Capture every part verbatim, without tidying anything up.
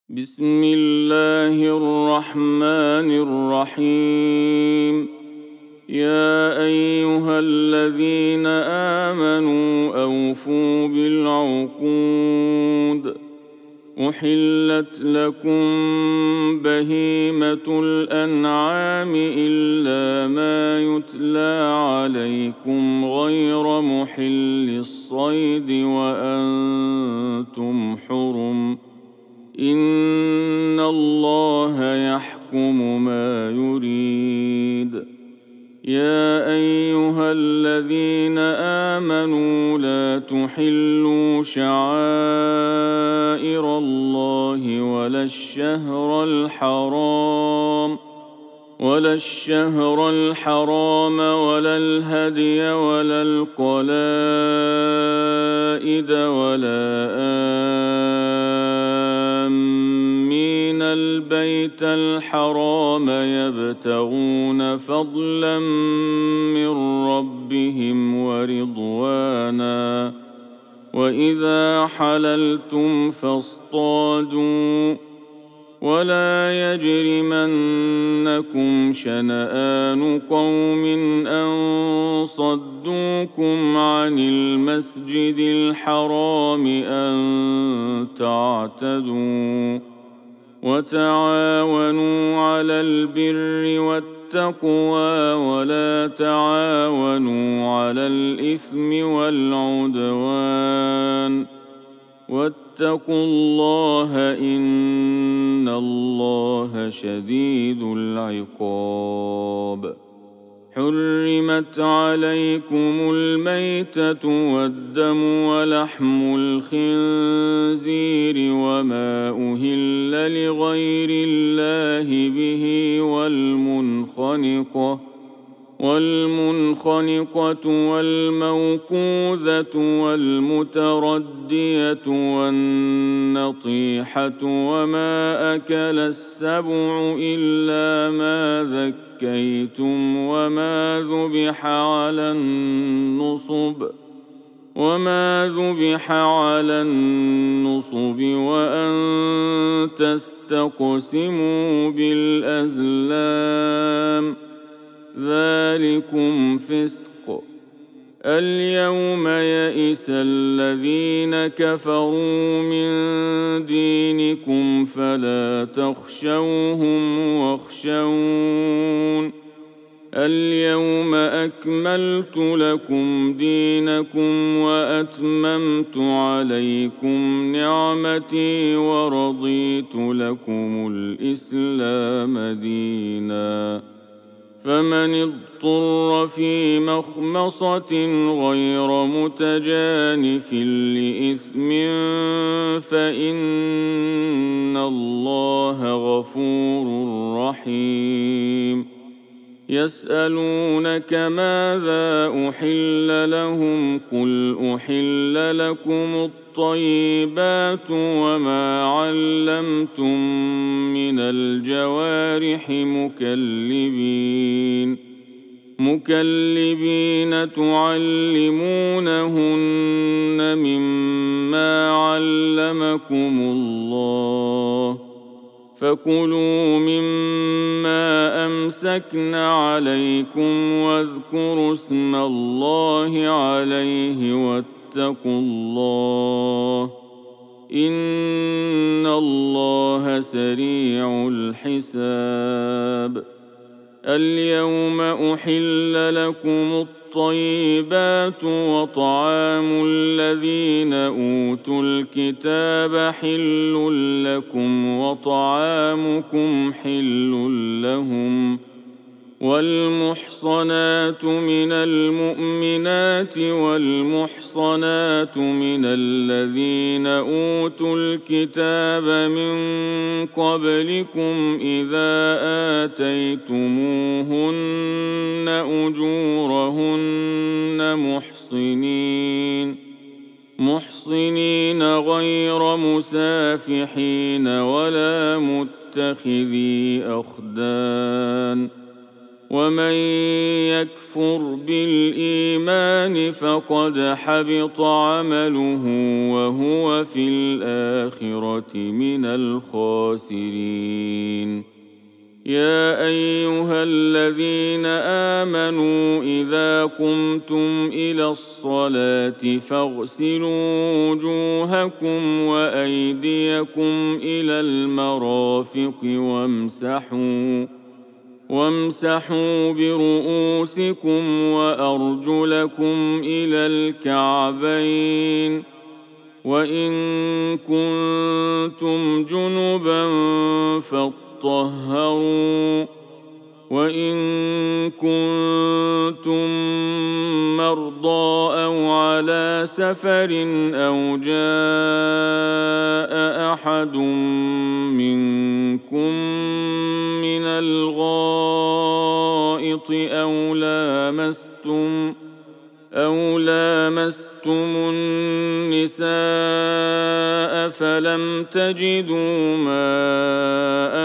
بسم الله الرحمن الرحيم. يا أيها الذين آمنوا أوفوا بالعقود. أحلت لكم بهيمة الأنعام إلا ما يتلى عليكم غير محل الصيد وأنتم حرم. إن الله يحكم ما يريد. يا أيها الذين آمنوا لا تحلوا شعائر الله ولا الشهر الحرام ولا الشهر الحرام ولا الهدي ولا القلائد ولا آمين البيت الحرام يبتغون فضلا من ربهم ورضوانا. وإذا حللتم فاصطادوا ولا يجرمنكم شنآن قوم أن صدوكم عن المسجد الحرام أن تعتدوا. وتعاونوا على البر والتقوى ولا تعاونوا على الإثم والعدوان. واتقوا الله إن الله شديد العقاب. حرمت عليكم الميتة والدم ولحم الخنزير وما أهل لغير الله به والمنخنقة والمنخنقة والموقوذة والمتردية والنطيحة وما أكل السبع إلا ما ذكيتم وما ذبح على النصب وما ذبح على النصب وأن تستقسموا بالأزلام ذلكم فسق. اليوم يئس الذين كفروا من دينكم فلا تخشوهم واخشون. اليوم أكملت لكم دينكم وأتممت عليكم نعمتي ورضيت لكم الإسلام ديناً. فمن اضطر في مخمصة غير متجانف لإثم فإن الله غفور رحيم. يسألونك ماذا أحل لهم قل أحل لكم الطيبات وما علمتم من الجوارح مكلبين مكلبين تعلمونهن مما علمكم الله فكلوا مما أمسكن عليكم واذكروا اسم الله عليه واتقوا الله إن الله سريع الحساب. اليوم أحل لكم الطيبات وطعام الذين أوتوا الكتاب حل لكم وطعامكم حل لهم. والمحصنات من المؤمنات والمحصنات من الذين أوتوا الكتاب من قبلكم إذا آتيتموهن أجورهن محصنين محصنين غير مسافحين ولا متخذي أخدان. ومن يكفر بالإيمان فقد حبط عمله وهو في الآخرة من الخاسرين. يا أيها الذين آمنوا إذا قمتم إلى الصلاة فاغسلوا وجوهكم وأيديكم إلى المرافق وامسحوا وامسحوا برؤوسكم وأرجلكم إلى الكعبين، وإن كنتم جنبا فاطهروا، وإن كنتم مرضى أو على سفر أو جاء أحد منكم من الغائط أو لامستم أو لامستم النساء فلم تجدوا ماء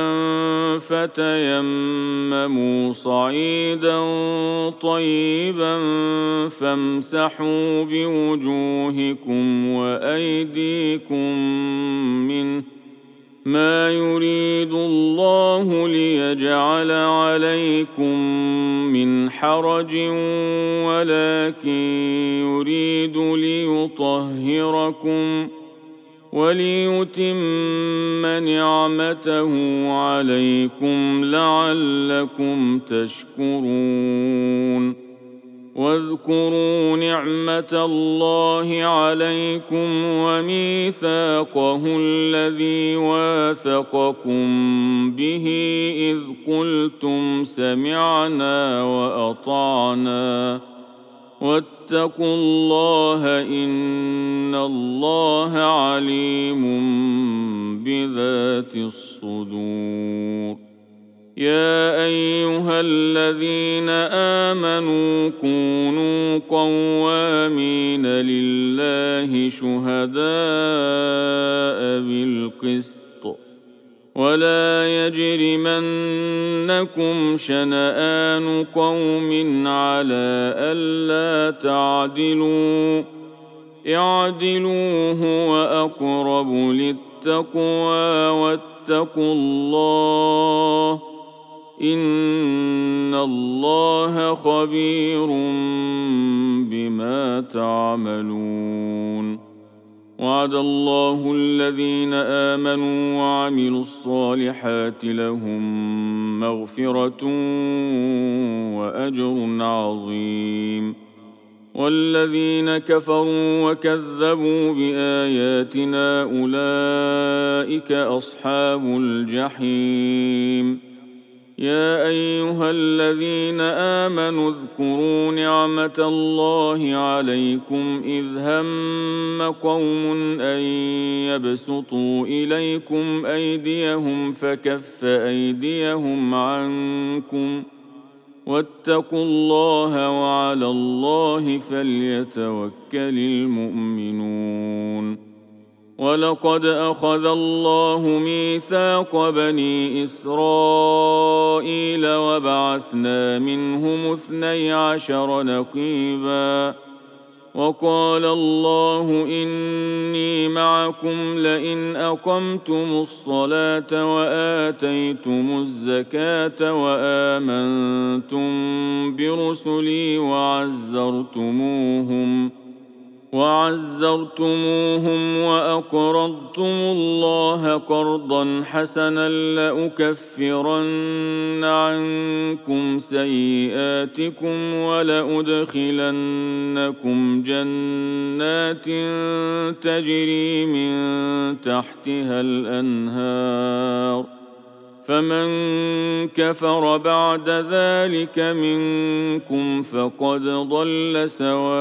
فتيمموا صعيدا طيبا فامسحوا بوجوهكم وأيديكم منه، ما يريد الله ليجعل عليكم من حرج ولكن يريد ليطهركم وليتم نعمته عليكم لعلكم تشكرون. واذكروا نعمة الله عليكم وميثاقه الذي واثقكم به إذ قلتم سمعنا وأطعنا واتقوا الله إن الله عليم بذات الصدور. يا أيها الذين آمنوا كونوا قوامين لله شهداء بالقسط ولا يجرمنكم شنآن قوم على ألا تعدلوا اعدلوا هو أقرب للتقوى واتقوا الله إن الله خبير بما تعملون. وعد الله الذين آمنوا وعملوا الصالحات لهم مغفرة وأجر عظيم. والذين كفروا وكذبوا بآياتنا أولئك أصحاب الجحيم. يا أيها الذين آمنوا اذكروا نعمة الله عليكم إذ هم قوم أن يبسطوا إليكم أيديهم فكف أيديهم عنكم واتقوا الله وعلى الله فليتوكل المؤمنون. ولقد أخذ الله ميثاق بني إسرائيل وبعثنا منهم اثني عشر نقيبا وقال الله إني معكم لئن أقمتم الصلاة وآتيتم الزكاة وآمنتم برسلي وعزرتموهم وعزرتموهم وأقرضتم الله قرضا حسنا لأكفرن عنكم سيئاتكم ولأدخلنكم جنات تجري من تحتها الأنهار فمن كفر بعد ذلك منكم فقد ضل سواء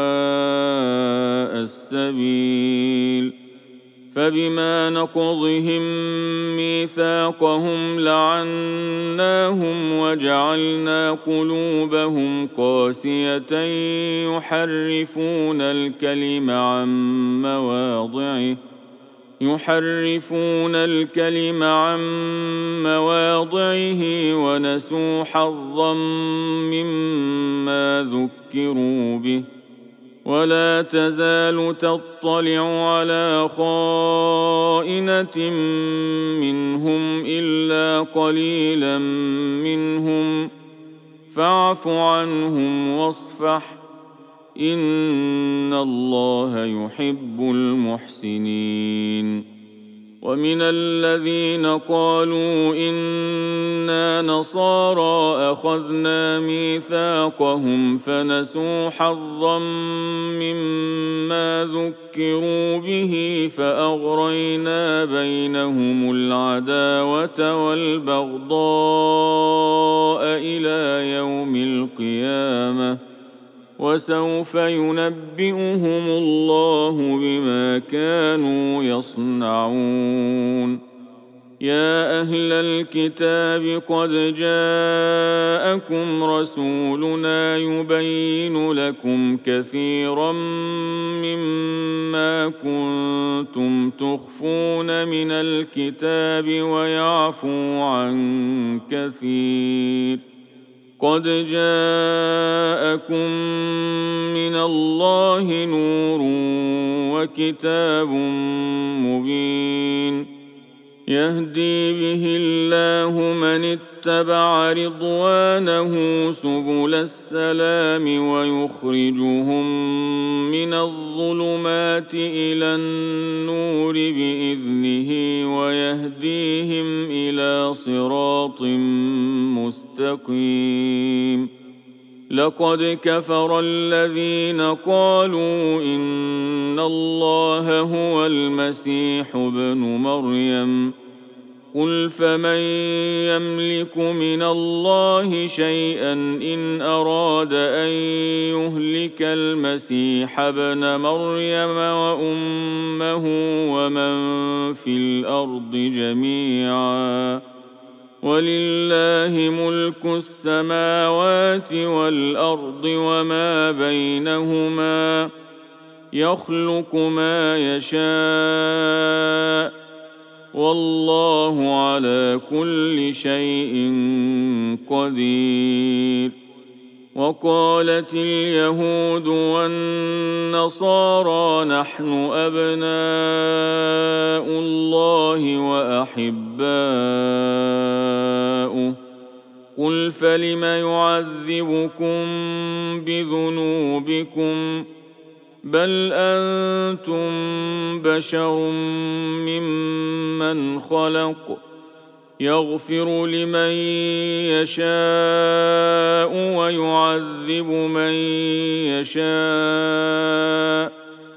السبيل. فبما نقضهم ميثاقهم لعناهم وجعلنا قلوبهم قاسية يحرفون الكلم عن مواضعه يحرفون الكلم عن مواضعه ونسوا حظا مما ذكروا به ولا تزال تطلع على خائنة منهم إلا قليلا منهم فاعف عنهم واصفح إن الله يحب المحسنين. ومن الذين قالوا إنا نصارى أخذنا ميثاقهم فنسوا حظا مما ذكروا به فأغرينا بينهم العداوة والبغضاء إلى يوم القيامة وسوف ينبئهم الله بما كانوا يصنعون. يا أهل الكتاب قد جاءكم رسولنا يبين لكم كثيرا مما كنتم تخفون من الكتاب ويعفو عن كثير قد جاءكم من الله نور وكتاب مبين يهدي به الله من اتبع رضوانه سبل السلام ويخرجهم من الظلمات إلى النور بإذنه ويهديهم إلى صراط مستقيم. لقد كفر الذين قالوا إن الله هو المسيح ابن مريم قل فمن يملك من الله شيئا إن أراد أن يهلك المسيح ابن مريم وأمه ومن في الأرض جميعا ولله ملك السماوات والأرض وما بينهما يخلق ما يشاء والله على كل شيء قدير. وقالت اليهود والنصارى نحن أبناء الله وأحباؤه قل فلم يعذبكم بذنوبكم بل أنتم بشر ممن خلق يغفر لمن يشاء ويعذب من يشاء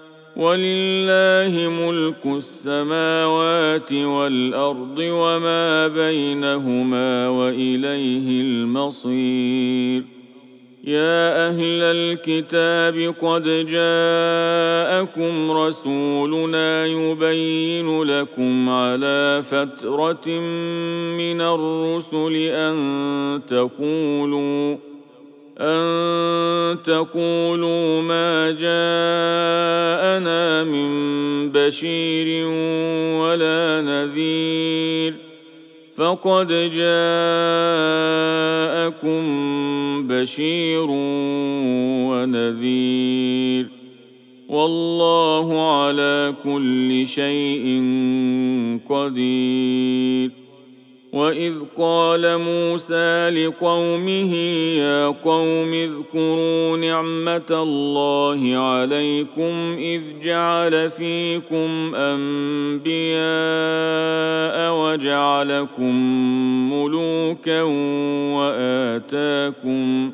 ولله ملك السماوات والأرض وما بينهما وإليه المصير. يا أهل الكتاب قد جاءكم رسولنا يبين لكم على فترة من الرسل أن تقولوا أن تقولوا ما جاءنا من بشير ولا نذير فقد جاءكم بشير ونذير والله على كل شيء قدير. وإذ قال موسى لقومه يا قوم اذكروا نعمة الله عليكم إذ جعل فيكم أنبياء وجعلكم ملوكا وآتاكم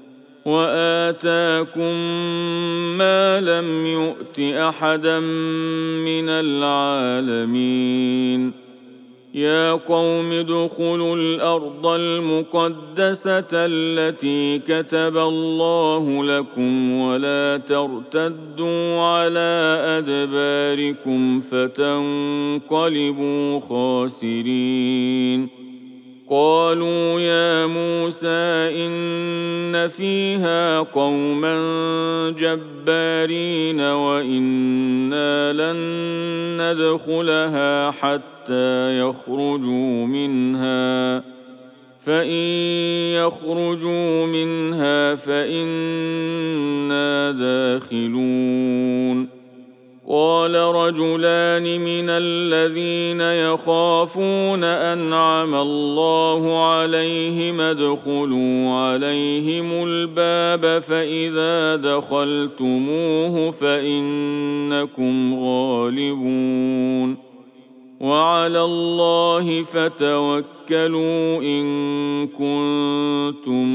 وآتاكم ما لم يؤت أحدا من العالمين. يا قوم ادخلوا الأرض المقدسة التي كتب الله لكم ولا ترتدوا على أدباركم فتنقلبوا خاسرين. قالوا يا موسى إن فيها قوما جبارين وإنا لن ندخلها حتى يخرجوا منها فإن يخرجوا منها فإنا داخلون. قال رجلان من الذين يخافون أنعم الله عليهم ادخلوا عليهم الباب فإذا دخلتموه فإنكم غالبون وعلى الله فتوكلوا إن كنتم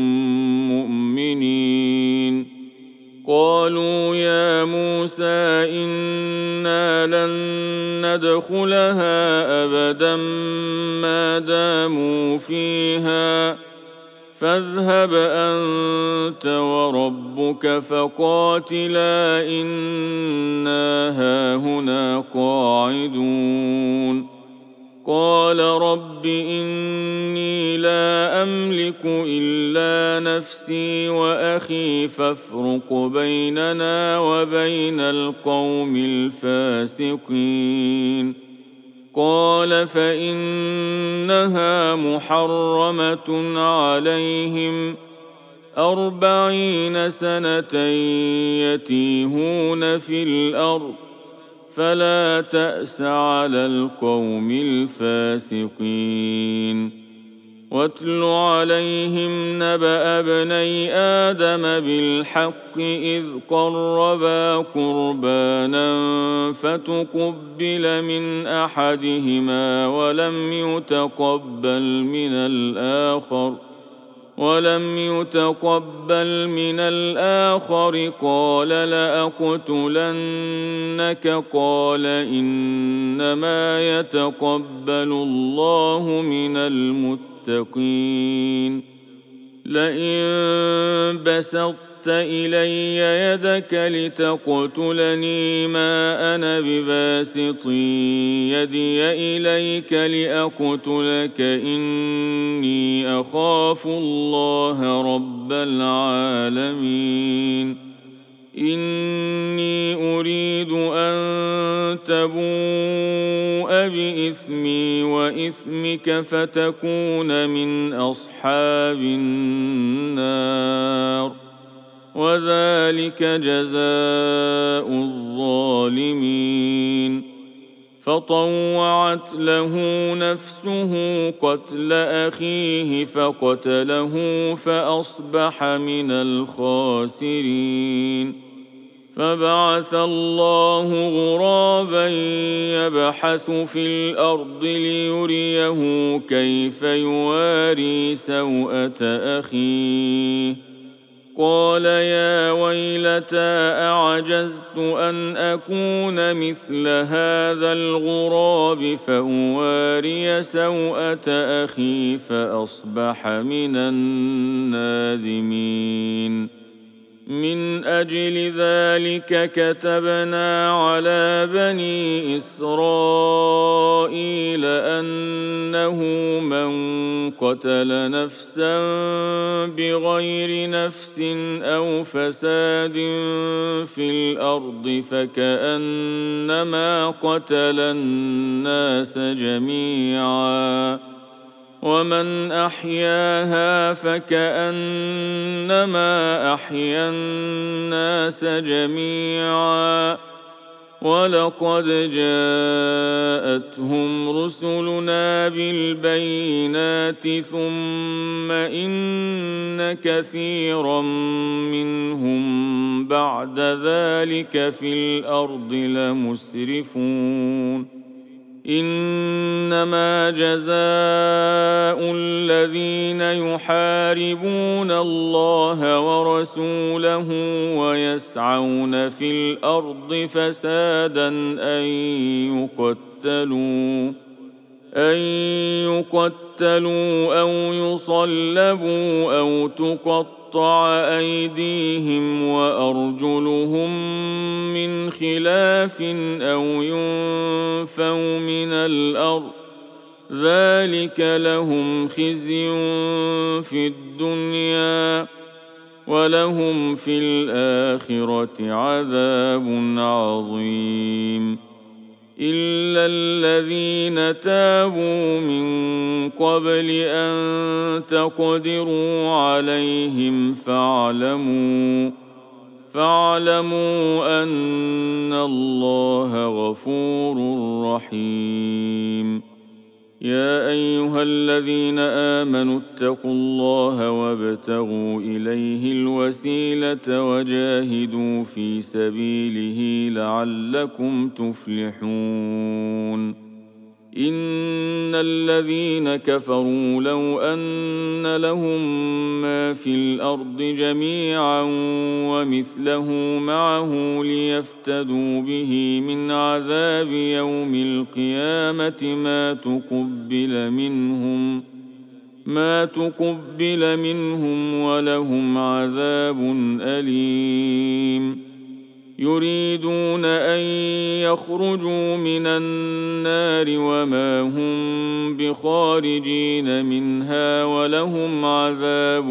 مؤمنين. قالوا يا موسى إنا لن ندخلها أبدا ما داموا فيها فاذهب أنت وربك فقاتلا إنا هاهنا قاعدون. قال رب إني لا أملك إلا نفسي وأخي فافرق بيننا وبين القوم الفاسقين. قال فإنها محرمة عليهم أربعين سنة يتيهون في الأرض فلا تأس على القوم الفاسقين. واتل عليهم نبأ ابني آدم بالحق إذ قربا قربانا فتقبل من أحدهما ولم يتقبل من الآخر ولم يتقبل من الآخر قال لأقتلنك قال إنما يتقبل الله من المتقين. لئن بسطت إلي يدك لتقتلني ما أنا بباسط يدي إليك لأقتلك إني أخاف الله رب العالمين. إني أريد أن تبوء بإثمي وإثمك فتكون من أصحاب النار وذلك جزاء الظالمين. فطوعت له نفسه قتل أخيه فقتله فأصبح من الخاسرين. فبعث الله غرابا يبحث في الأرض ليريه كيف يواري سوءة أخيه قال يا ويلتى أعجزت أن أكون مثل هذا الغراب فأواري سوءة أخي فأصبح من النادمين. من أجل ذلك كتبنا على بني إسرائيل أنه من قتل نفسا بغير نفس أو فساد في الأرض فكأنما قتل الناس جميعا ومن أحياها فكأنما أحيا الناس جميعا ولقد جاءتهم رسلنا بالبينات ثم إن كثيرا منهم بعد ذلك في الأرض لمسرفون. إنما جزاء الذين يحاربون الله ورسوله ويسعون في الأرض فسادا أن يقتلوا أن يقتلوا أو يصلبوا أو تقطع أيديهم وأرجلهم من خلاف أو ينفوا من الأرض ذلك لهم خزي في الدنيا ولهم في الآخرة عذاب عظيم إلا الذين تابوا من قبل أن تقدروا عليهم فاعلموا فاعلموا أن الله غفور رحيم يا أيها الذين آمنوا اتقوا الله وابتغوا إليه الوسيلة وجاهدوا في سبيله لعلكم تفلحون إن الذين كفروا لو أن لهم ما في الأرض جميعا ومثله معه ليفتدوا به من عذاب يوم القيامة ما تقبل منهم ما تقبل منهم ولهم عذاب أليم يريدون أن يخرجوا من النار وما هم بخارجين منها ولهم عذاب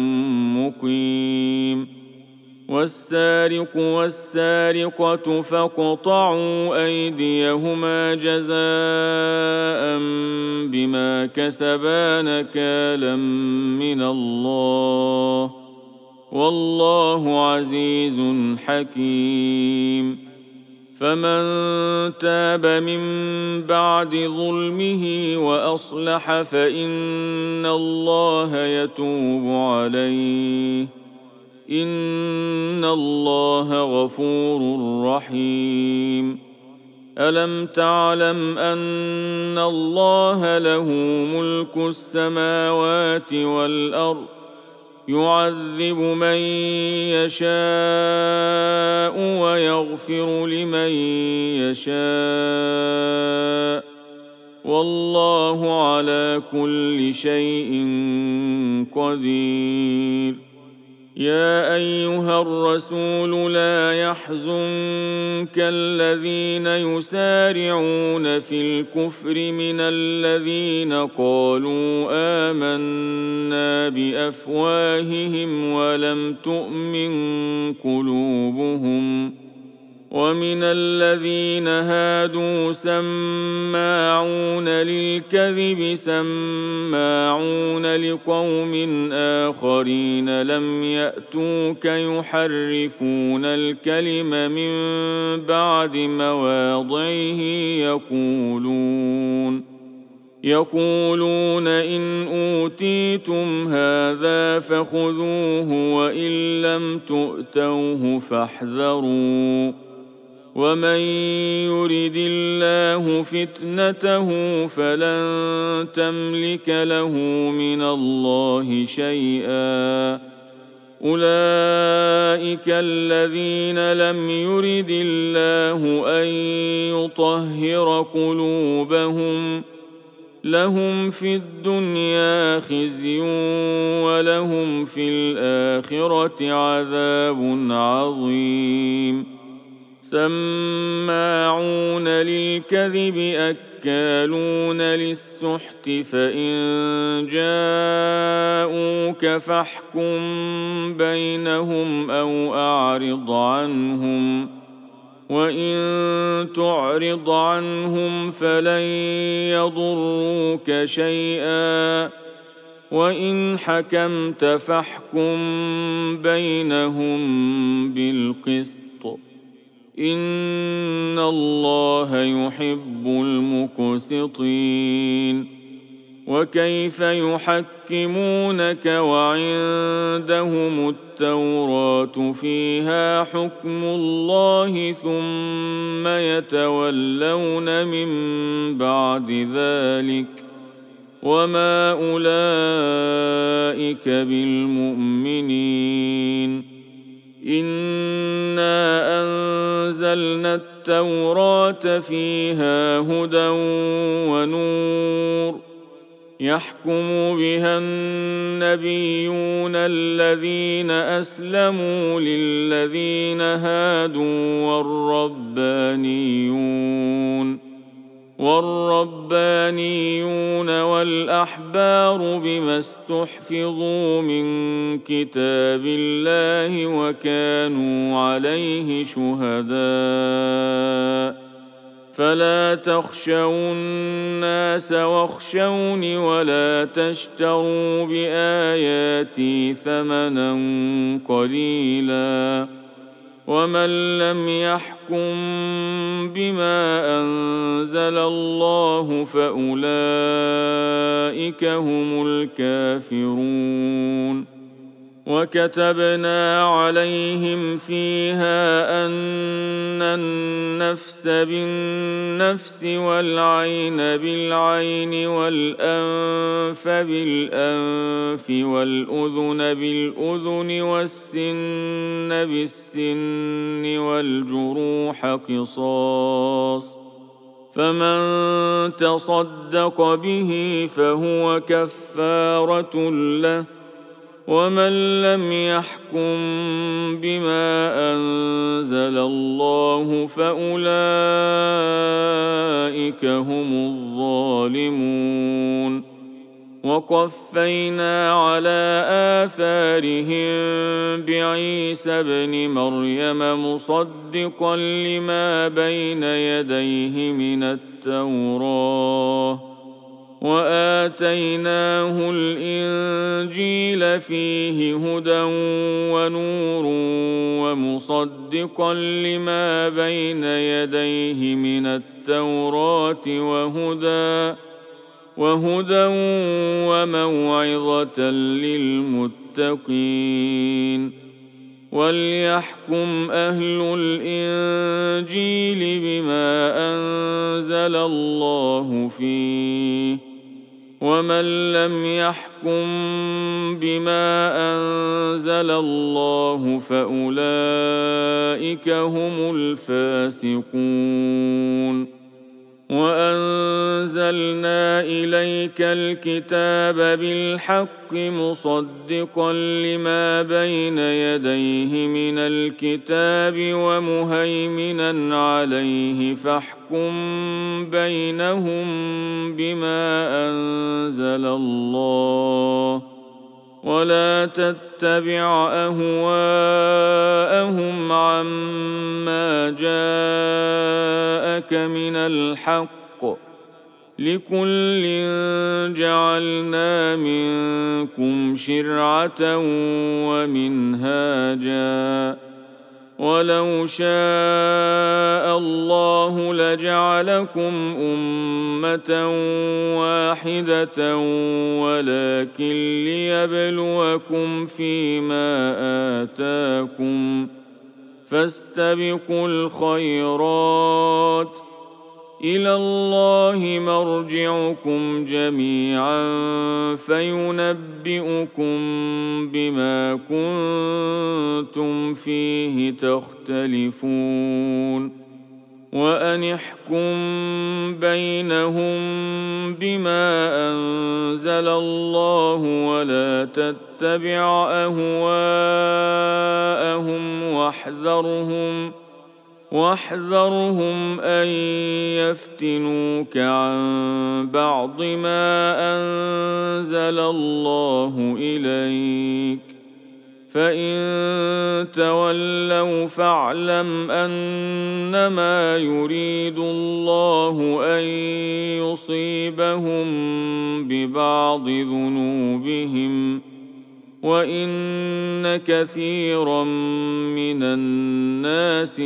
مقيم والسارق والسارقة فاقطعوا أيديهما جزاء بما كسبا نكالا من الله والله عزيز حكيم فمن تاب من بعد ظلمه وأصلح فإن الله يتوب عليه إن الله غفور رحيم ألم تعلم أن الله له ملك السماوات والأرض يعذب من يشاء ويغفر لمن يشاء والله على كل شيء قدير يا أيها الرسول لا يحزنك الذين يسارعون في الكفر من الذين قالوا آمنا بأفواههم ولم تؤمن قلوبهم ومن الذين هادوا سماعون للكذب سماعون لقوم آخرين لم يأتوك يحرفون الكلم من بعد مواضعه يقولون يقولون إن أوتيتم هذا فخذوه وإن لم تؤتوه فاحذروا ومن يرد الله فتنته فلن تملك له من الله شيئا أولئك الذين لم يرد الله أن يطهر قلوبهم لهم في الدنيا خزي ولهم في الآخرة عذاب عظيم سماعون للكذب أكالون للسحت فإن جاءوك فاحكم بينهم أو أعرض عنهم وإن تعرض عنهم فلن يضروك شيئا وإن حكمت فاحكم بينهم بالقسط إن الله يحب المقسطين وكيف يحكمونك وعندهم التوراة فيها حكم الله ثم يتولون من بعد ذلك وما أولئك بالمؤمنين إنا أنزلنا التوراة فيها هدى ونور يحكم بها النبيون الذين أسلموا للذين هادوا والربانيون والربانيون والأحبار بما استحفظوا من كتاب الله وكانوا عليه شهداء فلا تخشوا الناس واخشوني ولا تشتروا بآياتي ثمنا قليلا ومن لم يحكم بما أنزل الله فأولئك هم الكافرون وكتبنا عليهم فيها أن النفس بالنفس والعين بالعين والأنف بالأنف والأذن بالأذن والسن بالسن والجروح قصاص فمن تصدق به فهو كفارة له ومن لم يحكم بما أنزل الله فأولئك هم الظالمون وقفينا على آثارهم بعيسى ابن مريم مصدقا لما بين يديه من التوراة وآتيناه الإنجيل فيه هدى ونور ومصدقا لما بين يديه من التوراة وهدى وهدى وموعظة للمتقين وليحكم أهل الإنجيل بما أنزل الله فيه ومن لم يحكم بما أنزل الله فأولئك هم الفاسقون وأنزلنا إليك الكتاب بالحق مصدقا لما بين يديه من الكتاب ومهيمنا عليه فاحكم بينهم بما أنزل الله ولا تتبع أهواءهم عما جاءك من الحق لكل جعلنا منكم شرعة ومنهاجا ولو شاء الله لجعلكم أمة واحدة ولكن ليبلوكم فيما آتاكم فاستبقوا الخيرات إلى الله مرجعكم جميعا فينبئكم بما كنتم فيه تختلفون وأن احكم بينهم بما أنزل الله ولا تتبع أهواءهم واحذرهم واحذرهم أن يفتنوك عن بعض ما أنزل الله إليك فإن تولوا فاعلم أنما يريد الله أن يصيبهم ببعض ذنوبهم وإن كثيرا من الناس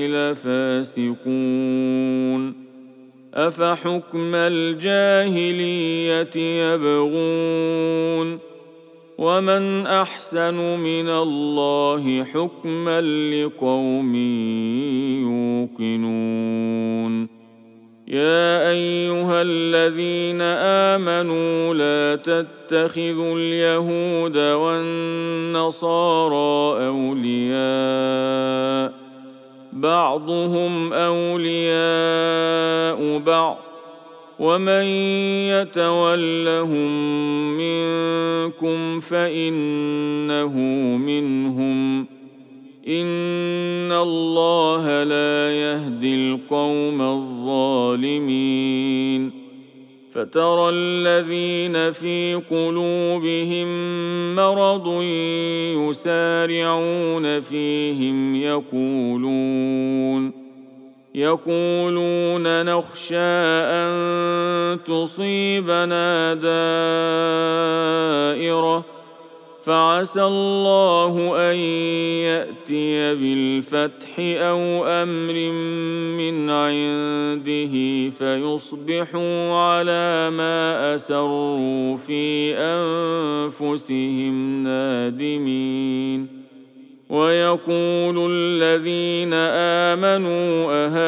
لفاسقون أفحكم الجاهلية يبغون ومن أحسن من الله حكما لقوم يوقنون يا أيها الذين آمنوا لا تتخذوا اليهود والنصارى أولياء بعضهم أولياء بعض ومن يتولهم منكم فإنه منهم إن الله لا يهدي القوم الظالمين. فترى الذين في قلوبهم مرض يسارعون فيهم يقولون يقولون نخشى أن تصيبنا دائرة فعسى الله أن يأتي بالفتح أو أمر من عنده فيصبحوا على ما أسروا في أنفسهم نادمين. ويقول الذين آمنوا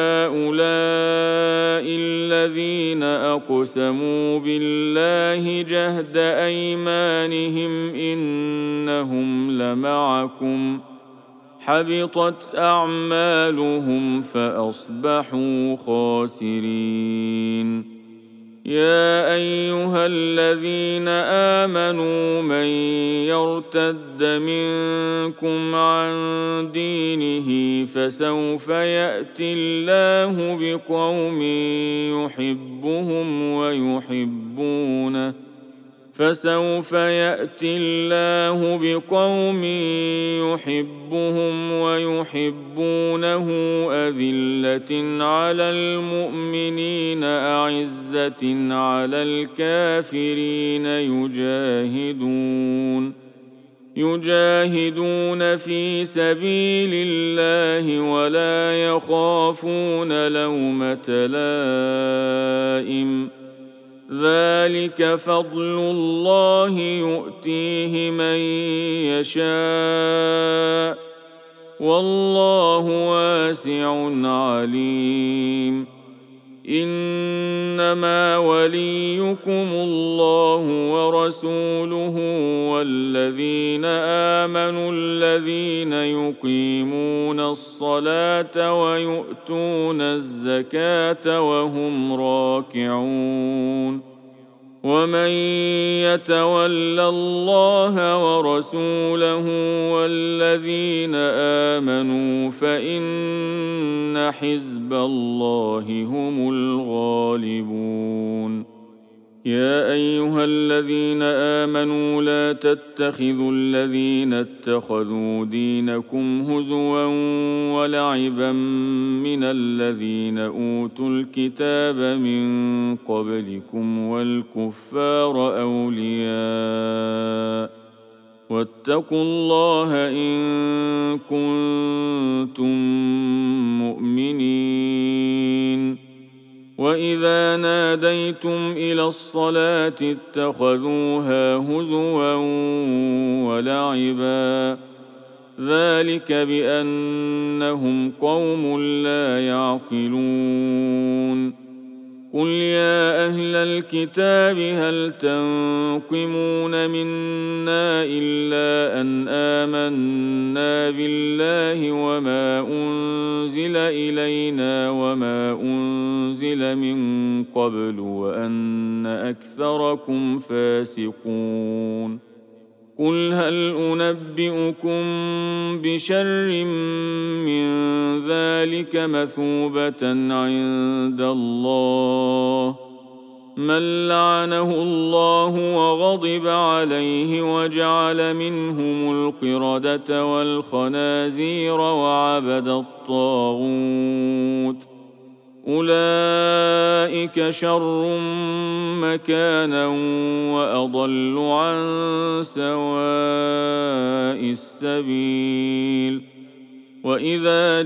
أهؤلاء الذين أقسموا بالله جهد أيمانهم إنهم لمعكم حبطت أعمالهم فأصبحوا خاسرين. يا أيها الذين آمنوا من يرتد منكم عن دينه فسوف يأتي الله بقوم يحبهم ويحبونه فسوف يأتي الله بقوم يحبهم ويحبونه أذلة على المؤمنين أعزة على الكافرين يجاهدون يجاهدون في سبيل الله ولا يخافون لومة لائم ذلك فضل الله يؤتيه من يشاء والله واسع عليم. إنما وليكم الله ورسوله والذين آمنوا الذين يقيمون الصلاة ويؤتون الزكاة وهم راكعون. ومن يتول الله ورسوله والذين آمنوا فإن حزب الله هم الغالبون. يا أيها الذين آمنوا لا تتخذوا الذين اتخذوا دينكم هزوا ولعبا من الذين أوتوا الكتاب من قبلكم والكفار أولياء واتقوا الله إن كنتم مؤمنين. وإذا ناديتم إلى الصلاة اتخذوها هزوا ولعبا ذلك بأنهم قوم لا يعقلون. قل يا أهل الكتاب هل تنقمون منا إلا أن آمنا بالله وما أنزل إلينا وما أنزل من قبل وأن أكثركم فاسقون. قل هل أنبئكم بشر من ذلك مثوبة عند الله من لعنه الله وغضب عليه وجعل منهم القردة والخنازير وعبد الطاغوت أولئك شر مكانا وأضل عن سواء السبيل. وإذا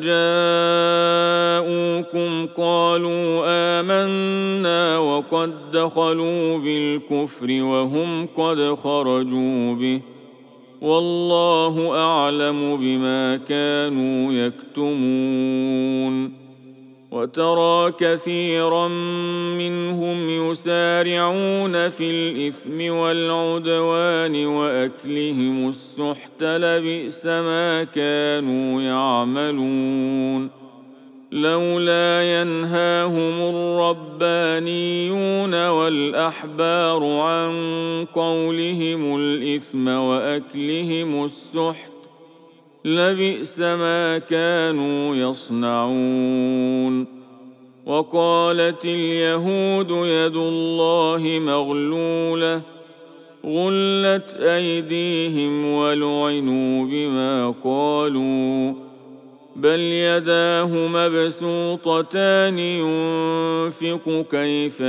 جاءوكم قالوا آمنا وقد دخلوا بالكفر وهم قد خرجوا به والله أعلم بما كانوا يكتمون. وترى كثيرا منهم يسارعون في الإثم والعدوان وأكلهم السحت لبئس ما كانوا يعملون. لولا ينهاهم الربانيون والأحبار عن قولهم الإثم وأكلهم السحت لبئس ما كانوا يصنعون. وقالت اليهود يد الله مغلولة غلت أيديهم ولعنوا بما قالوا بل يداه مبسوطتان ينفق كيف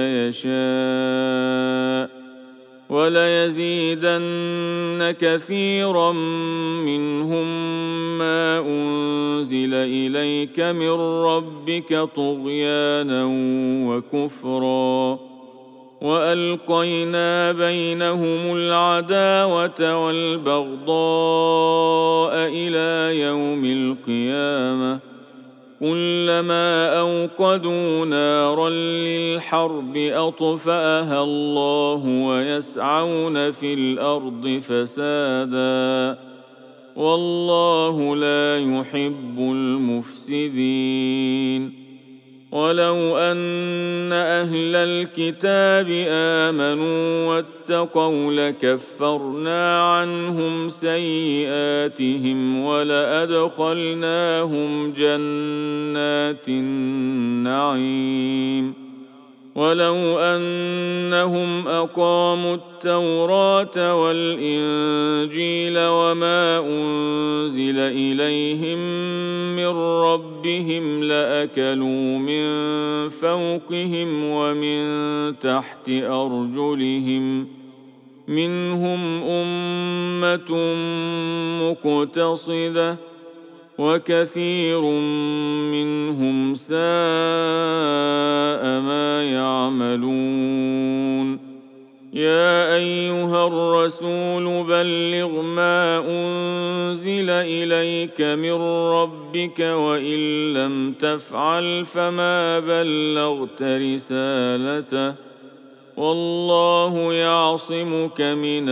يشاء وليزيدن كثيرا منهم ما أنزل إليك من ربك طغيانا وكفرا وألقينا بينهم العداوة والبغضاء إلى يوم القيامة كلما أوقدوا نارا للحرب أطفأها الله ويسعون في الأرض فسادا والله لا يحب المفسدين. ولو أن أهل الكتاب آمنوا واتقوا لكفرنا عنهم سيئاتهم ولأدخلناهم جنات النعيم ولو أنهم أقاموا التوراة والإنجيل وما أنزل إليهم من ربهم لأكلوا من فوقهم ومن تحت أرجلهم منهم أمة مقتصدة وكثير منهم ساء ما يعملون. يا أيها الرسول بلغ ما أنزل إليك من ربك وإن لم تفعل فما بلغت رسالته والله يعصمك من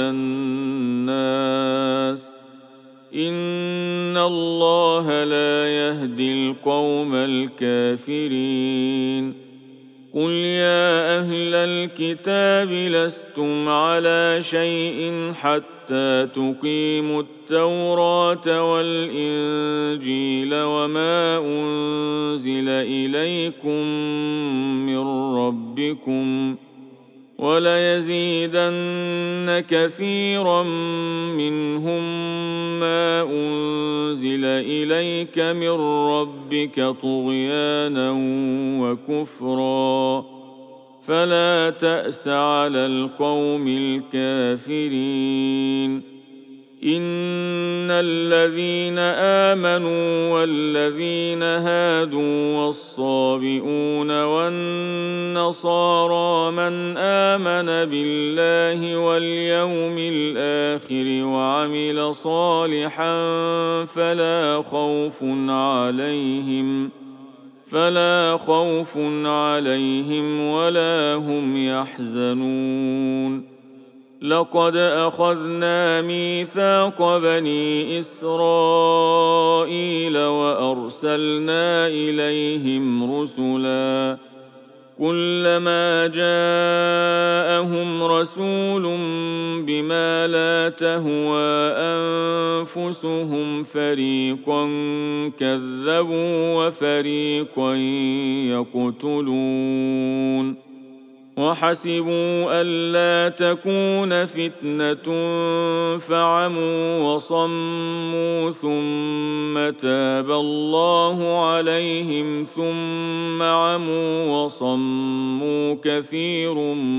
الناس إن الله لا يهدي القوم الكافرين. قل يا أهل الكتاب لستم على شيء حتى تقيموا التوراة والإنجيل وما أنزل إليكم من ربكم وليزيدن كثيرا منهم ما أنزل إليك من ربك طغيانا وكفرا فلا تأس على القوم الكافرين. إن الذين آمنوا والذين هادوا والصابئون والنصارى من آمن بالله واليوم الآخر وعمل صالحا فلا خوف عليهم فلا خوف عليهم ولا هم يحزنون. لقد أخذنا ميثاق بني إسرائيل وأرسلنا إليهم رسلا كلما جاءهم رسول بما لا تهوى أنفسهم فريقا كذبوا وفريقا يقتلون وحسبوا ألا تكون فتنة فعموا وصموا ثم تاب الله عليهم ثم عموا وصموا كثير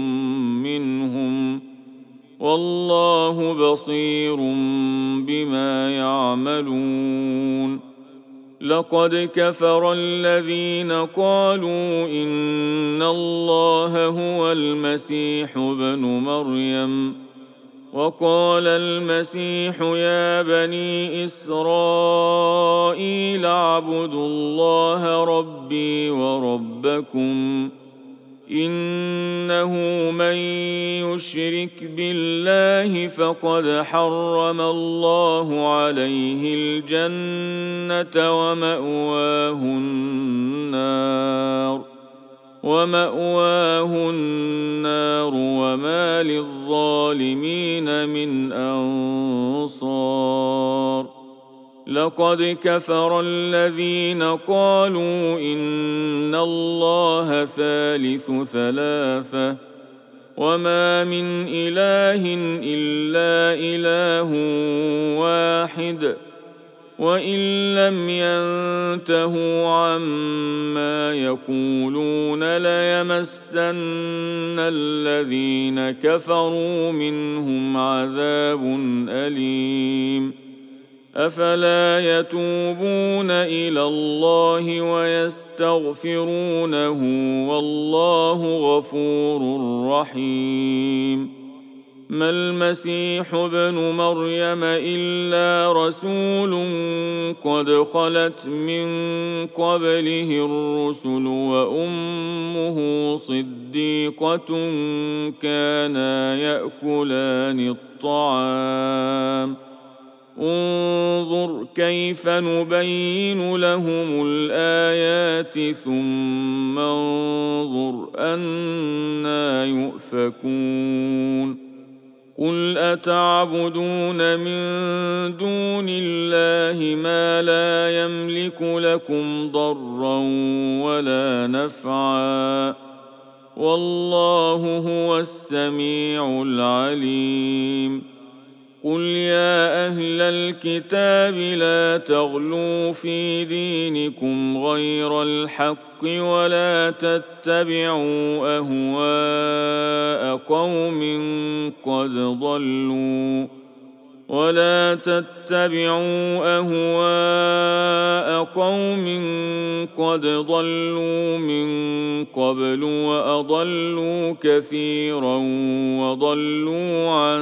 منهم والله بصير بما يعملون. لقد كفر الذين قالوا إن الله هو المسيح ابن مريم وقال المسيح يا بني إسرائيل اعبدوا الله ربي وربكم إنه من يشرك بالله فقد حرم الله عليه الجنة ومأواه النار ومأواه النار وما للظالمين من أنصار. لقد كفر الذين قالوا إن الله ثالث ثلاثة وما من إله إلا إله واحد وإن لم ينتهوا عما يقولون ليمسن الذين كفروا منهم عذاب أليم أفلا يتوبون إلى الله ويستغفرونه والله غفور رحيم ما المسيح ابن مريم إلا رسول قد خلت من قبله الرسل وأمه صديقة كانا يأكلان الطعام انظر كيف نبين لهم الآيات ثم انظر أنى يؤفكون قل أتعبدون من دون الله ما لا يملك لكم ضرا ولا نفعا والله هو السميع العليم قل يا أهل الكتاب لا تغلوا في دينكم غير الحق ولا تتبعوا أهواء قوم قد ضلوا ولا تتبعوا أهواء قوم قد ضلوا من قبل وأضلوا كثيرا وضلوا عن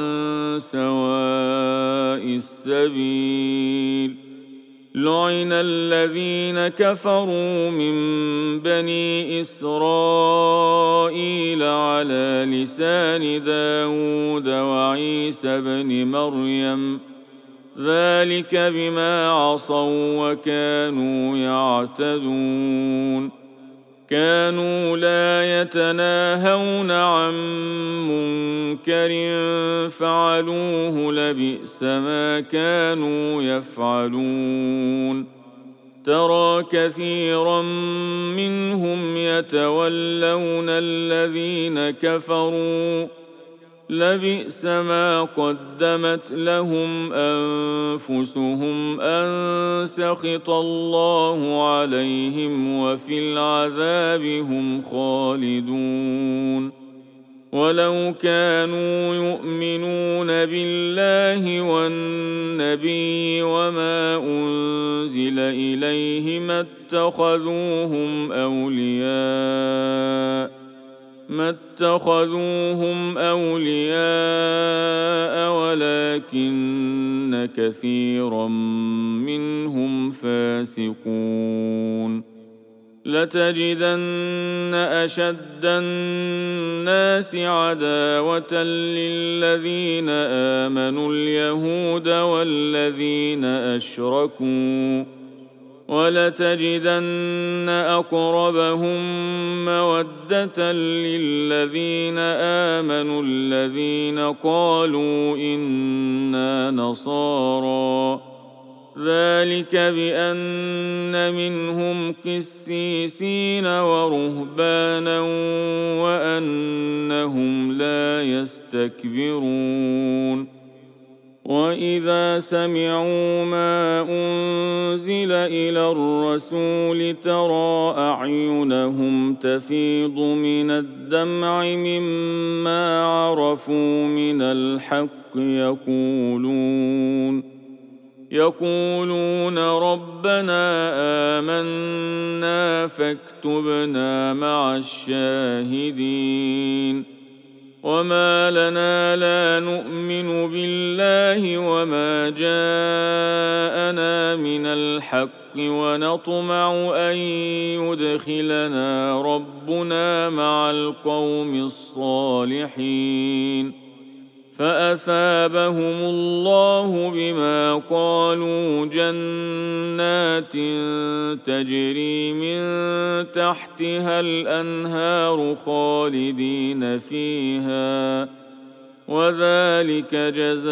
سواء السبيل لعن الذين كفروا من بني إسرائيل على لسان داود وعيسى بن مريم ذلك بما عصوا وكانوا يعتدون كانوا لا يتناهون عن منكر فعلوه لبئس ما كانوا يفعلون ترى كثيرا منهم يتولون الذين كفروا لبئس ما قدمت لهم أنفسهم أن سخط الله عليهم وفي العذاب هم خالدون ولو كانوا يؤمنون بالله والنبي وما أنزل إليه ما اتخذوهم أولياء ما اتخذوهم أولياء ولكن كثيرا منهم فاسقون لتجدن أشد الناس عداوة للذين آمنوا اليهود والذين أشركوا ولتجدن أقربهم مودة للذين آمنوا الذين قالوا إنا نصارى ذلك بأن منهم قسيسين ورهبانا وأنهم لا يستكبرون وإذا سمعوا ما أنزل إلى الرسول ترى أعينهم تفيض من الدمع مما عرفوا من الحق يقولون يقولون ربنا آمنا فاكتبنا مع الشاهدين وما لنا لا نؤمن بالله وما جاءنا من الحق ونطمع أن يدخلنا ربنا مع القوم الصالحين فأثابهم الله بما قالوا جنات تجري من تحتها الأنهار خالدين فيها وذلك جزاء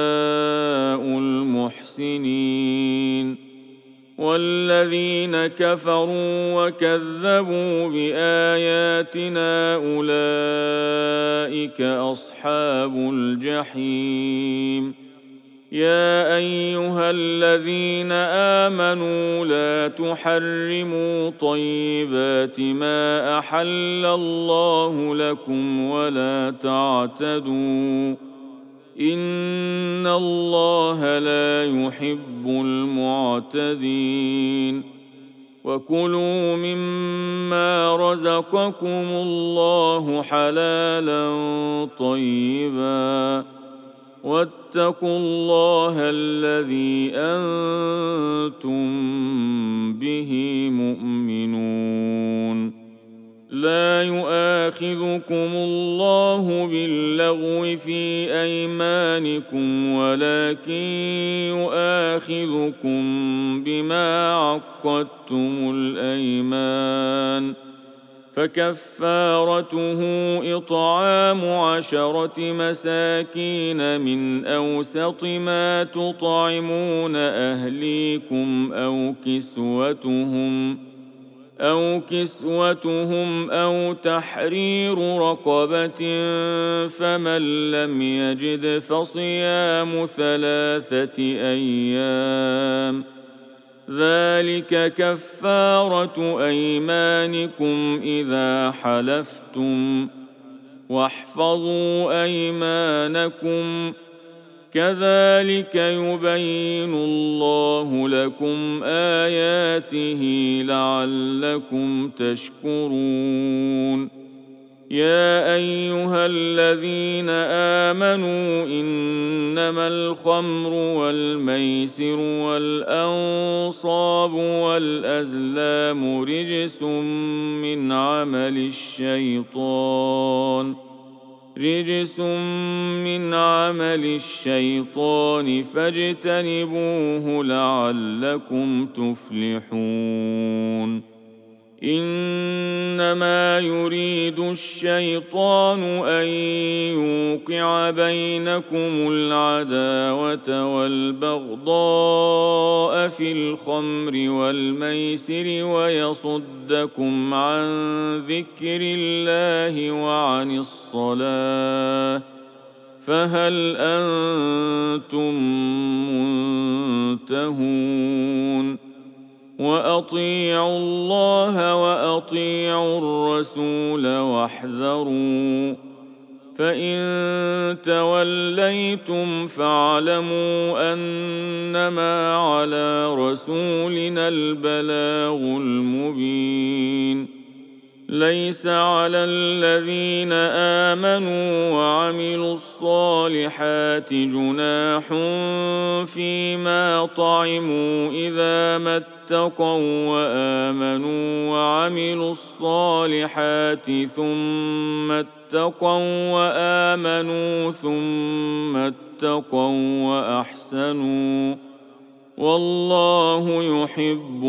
المحسنين. والذين كفروا وكذبوا بآياتنا أولئك أصحاب الجحيم. يا أيها الذين آمنوا لا تحرموا طيبات ما أحل الله لكم ولا تعتدوا إن الله لا يحب المعتدين. وكلوا مما رزقكم الله حلالا طيبا واتقوا الله الذي أنتم به مؤمنون. لا يؤاخذكم الله باللغو في أيمانكم ولكن يؤاخذكم بما عقدتم الأيمان، فكفارته إطعام عشرة مساكين من أوسط ما تطعمون أهليكم أو كسوتهم أو كسوتهم أو تحرير رقبة، فمن لم يجد فصيام ثلاثة أيام، ذلك كفارة أيمانكم إذا حلفتم، واحفظوا أيمانكم، كذلك يبين الله لكم آياته لعلكم تشكرون. يا أيها الذين آمنوا إنما الخمر والميسر والأنصاب والأزلام رجس من عمل الشيطان رجس من عمل الشيطان فاجتنبوه لعلكم تفلحون. إنما يريد الشيطان أن يوقع بينكم العداوة والبغضاء في الخمر والميسر ويصدكم عن ذكر الله وعن الصلاة، فهل أنتم منتهون؟ وأطيعوا الله وأطيعوا الرسول واحذروا، فإن توليتم فاعلموا أنما على رسولنا البلاغ المبين. ليس على الذين آمنوا وعملوا الصالحات جناح فيما طعموا إذا ما اتقوا وآمنوا وعملوا الصالحات ثم اتقوا وآمنوا ثم اتقوا وأحسنوا، والله يحب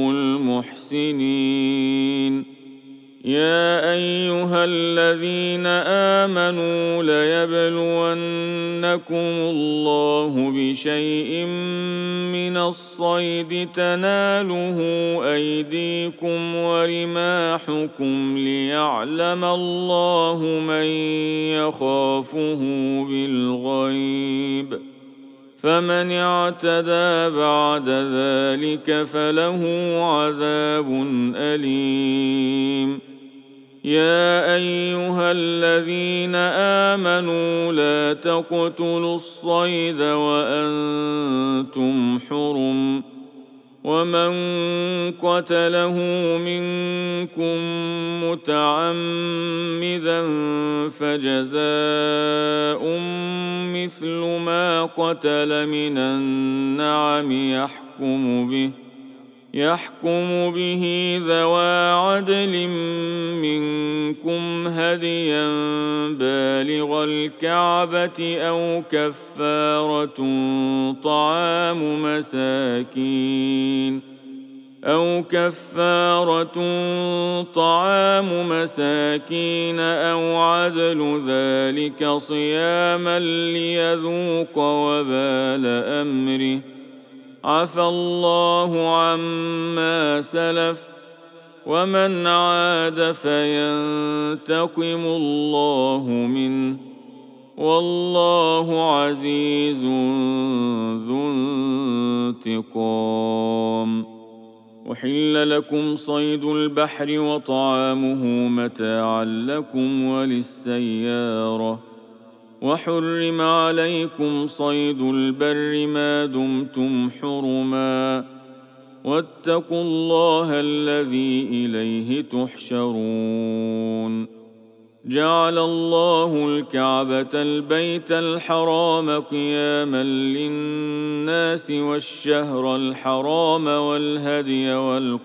المحسنين. يا أيها الذين آمنوا ليبلونكم الله بشيء من الصيد تناله أيديكم ورماحكم ليعلم الله من يخافه بالغيب، فمن اعتدى بعد ذلك فله عذاب أليم. يا أيها الذين آمنوا لا تقتلوا الصيد وأنتم حرم، ومن قتله منكم متعمدا فجزاء مثل ما قتل من النعم يحكم به يحكم به ذوى عدل منكم هديا بالغ الكعبة أو كفارة طعام مساكين أو كفارة طعام مساكين أو عدل ذلك صياما ليذوق وبال أمره عفى الله عما سلف ومن عاد فينتقم الله منه والله عزيز ذو انتقام. أحل لكم صيد البحر وطعامه متاعا لكم وللسيارة وحرم عليكم صيد البر ما دمتم حرما واتقوا الله الذي إليه تحشرون. جعل الله الكعبة البيت الحرام قياما للناس والشهر الحرام والهدي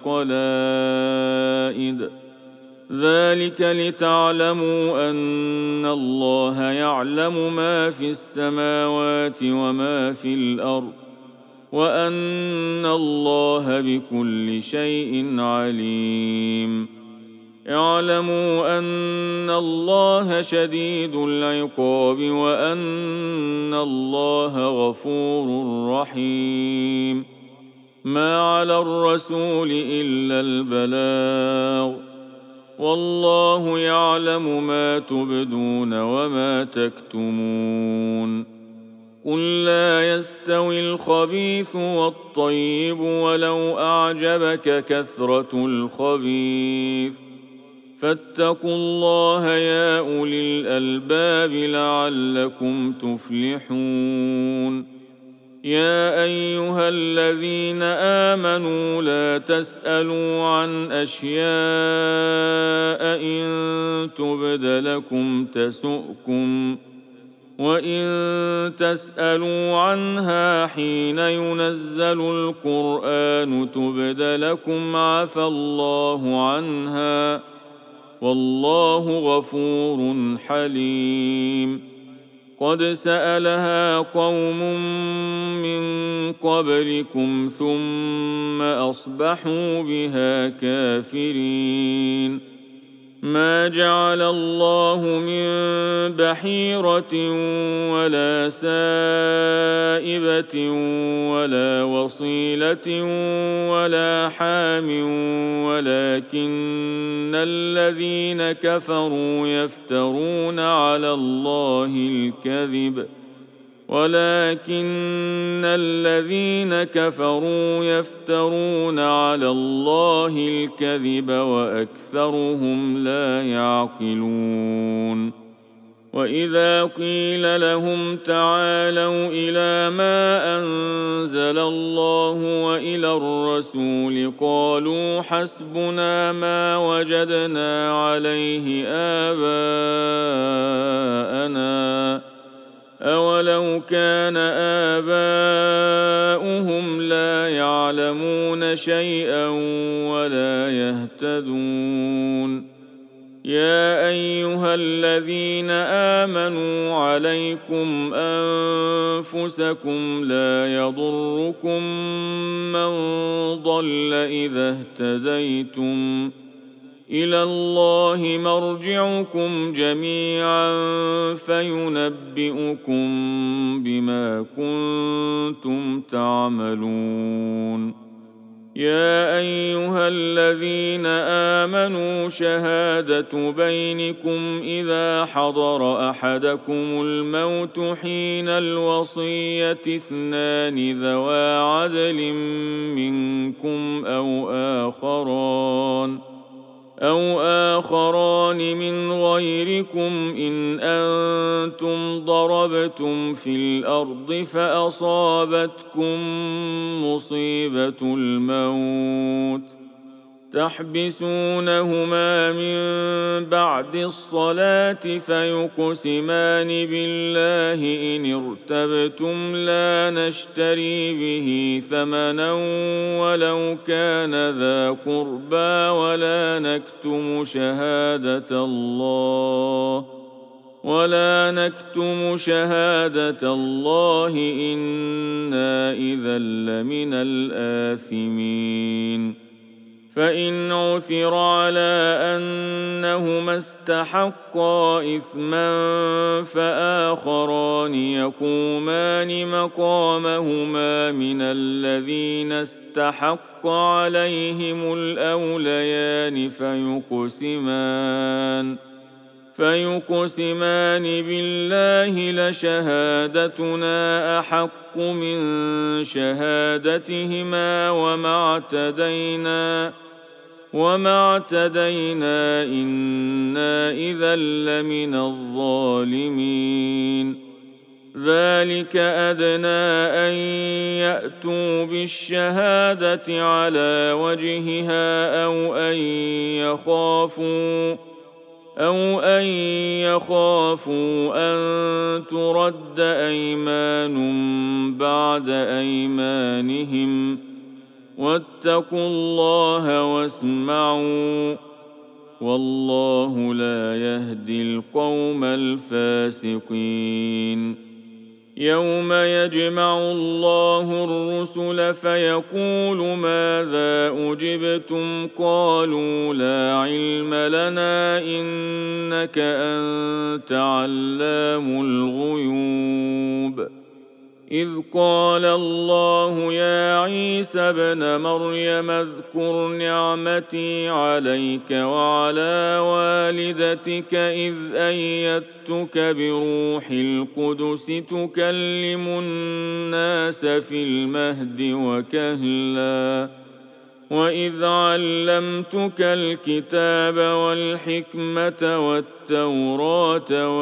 والقلائد ذلك لتعلموا أن الله يعلم ما في السماوات وما في الأرض وأن الله بكل شيء عليم. اعلموا أن الله شديد العقاب وأن الله غفور رحيم. ما على الرسول إلا البلاغ والله يعلم ما تبدون وما تكتمون. قل لا يستوي الخبيث والطيب ولو أعجبك كثرة الخبيث فاتقوا الله يا أولي الألباب لعلكم تفلحون. يا أيها الذين آمنوا لا تسألوا عن أشياء إن تبد لكم تسؤكم وإن تسألوا عنها حين ينزل القرآن تبد لكم عفى الله عنها والله غفور حليم. قد سألها قوم من قبلكم ثم أصبحوا بها كافرين. ما جعل الله من بحيرة ولا سائبة ولا وصيلة ولا حام ولكن الذين كفروا يفترون على الله الكذب ولكن الذين كفروا يفترون على الله الكذب وأكثرهم لا يعقلون. وإذا قيل لهم تعالوا إلى ما أنزل الله وإلى الرسول قالوا حسبنا ما وجدنا عليه آباءنا أولو كان آباؤهم لا يعلمون شيئا ولا يهتدون. يا أيها الذين آمنوا عليكم أنفسكم لا يضركم من ضل إذا اهتديتم إلى الله مرجعكم جميعا فينبئكم بما كنتم تعملون. يا أيها الذين آمنوا شهادة بينكم إذا حضر أحدكم الموت حين الوصية اثنان ذوى عدل منكم أو آخران أو آخران من غيركم إن أنتم ضربتم في الأرض فأصابتكم مصيبة الموت تحبسونهما من بعد الصلاة فيقسمان بالله إن ارتبتم لا نشتري به ثمنا ولو كان ذا قربى ولا نكتم شهادة الله ولا نكتم شهادة الله إنا إذا لمن الآثمين. فإن عثر على أنهما استحقا إثما فآخران يقومان مقامهما من الذين استحق عليهم الأوليان فيقسمان فيقسمان بالله لشهادتنا أحق من شهادتهما وما اعتدينا وما اعتدينا إنا إذا لمن الظالمين. ذلك أدنى أن يأتوا بالشهادة على وجهها أو أن يخافوا أو أن يخافوا أن ترد أيمان بعد أيمانهم واتقوا الله واسمعوا والله لا يهدي القوم الفاسقين. يوم يجمع الله الرسل فيقول ماذا أجبتم قالوا لا علم لنا إنك أنت علام الغيوب. إذ قال الله يا عيسى ابن مريم اذكر نعمتي عليك وعلى والدتك إذ أيدتك بروح القدس تكلم الناس في المهد وكهلا وإذ علمتك الكتاب والحكمة والتوراة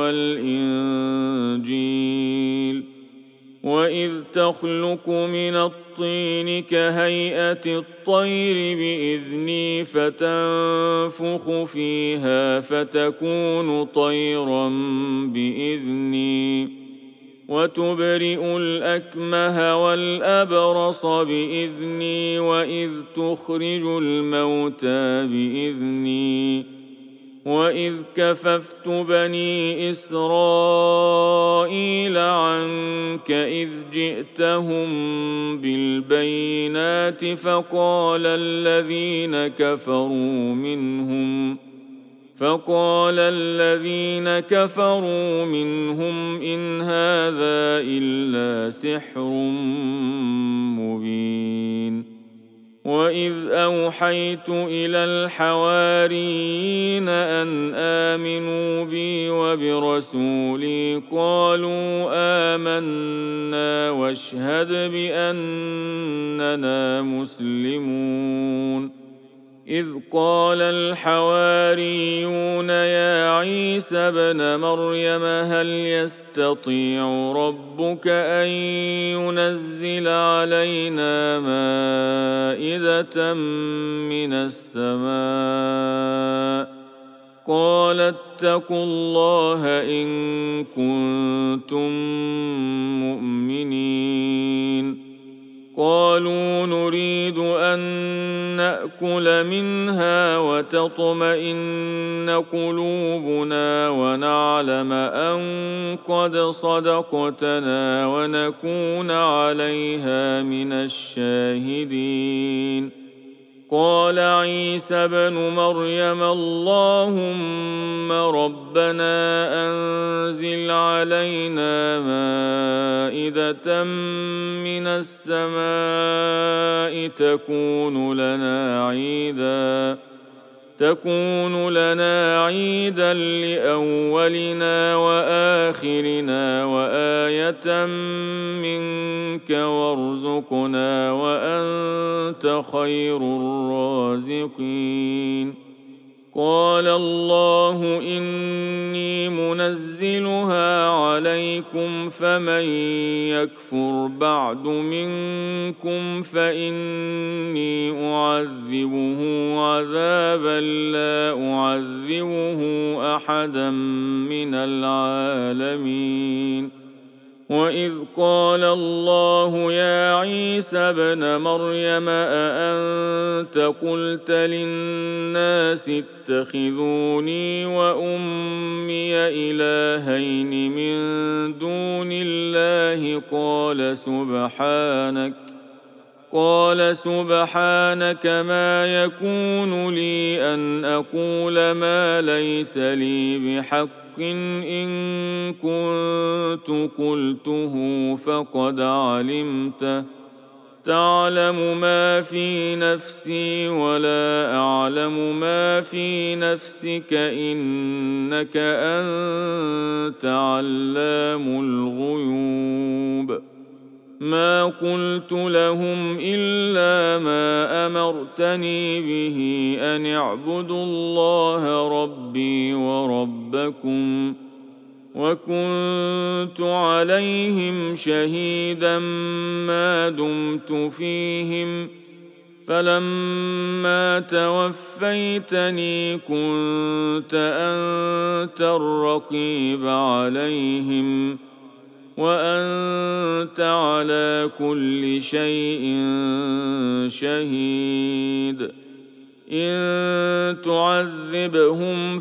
والإنجيل وإذ تخلق من الطين كهيئة الطير بإذني فتنفخ فيها فتكون طيرا بإذني وتبرئ الأكمه والأبرص بإذني وإذ تخرج الموتى بإذني وإذ كففت بني إسرائيل عنك إذ جئتهم بالبينات فقال الذين كفروا منهم فقال الذين كفروا منهم إن هذا إلا سحر مبين. وإذ أوحيت إلى الحواريين أن آمنوا بي وبرسولي قالوا آمنا واشهد بأننا مسلمون. إذ قال الحواريون يا عيسى ابن مريم هل يستطيع ربك أن ينزل علينا مائدة من السماء قال اتقوا الله إن كنتم مؤمنين. قالوا نريد أن نأكل منها وتطمئن قلوبنا ونعلم أن قد صدقتنا ونكون عليها من الشاهدين. قال عيسى ابن مريم اللهم ربنا أنزل علينا مائدة من السماء تكون لنا عيدا تكون لنا عيدا لأولنا وآخرنا وآية منك وارزقنا وأنت خير الرازقين. قال الله إني منزلها عليكم فمن يكفر بعد منكم فإني أعذبه عذابا لا أعذبه أحدا من العالمين. وإذ قال الله يا عيسى ابن مريم أأنت قلت للناس اتخذوني وأمي إلهين من دون الله قال سبحانك قال سبحانك ما يكون لي أن أقول ما ليس لي بحق إن كنت قلته فقد علمته تعلم ما في نفسي ولا أعلم ما في نفسك إنك أنت علام الغيوب ما قلت لهم إلا ما أمرتني به أن اعبدوا الله ربي وربكم وكنت عليهم شهيدا ما دمت فيهم فلما توفيتني كنت أنت الرقيب عليهم وأنت على كل شيء شهيد إن تعذبهم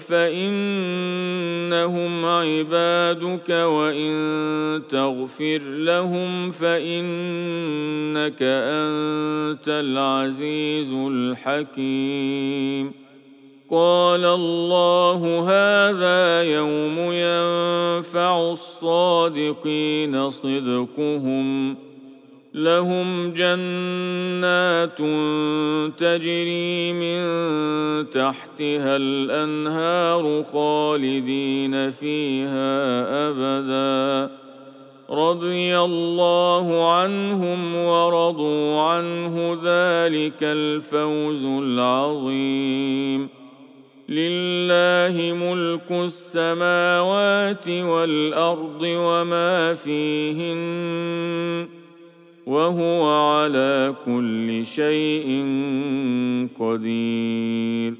فإنهم عبادك وإن تغفر لهم فإنك أنت العزيز الحكيم قال الله هذا يوم ينفع الصادقين صدقهم لهم جنات تجري من تحتها الأنهار خالدين فيها أبدا رضي الله عنهم ورضوا عنه ذلك الفوز العظيم لله ملك السماوات والأرض وما فيهن وهو على كل شيء قدير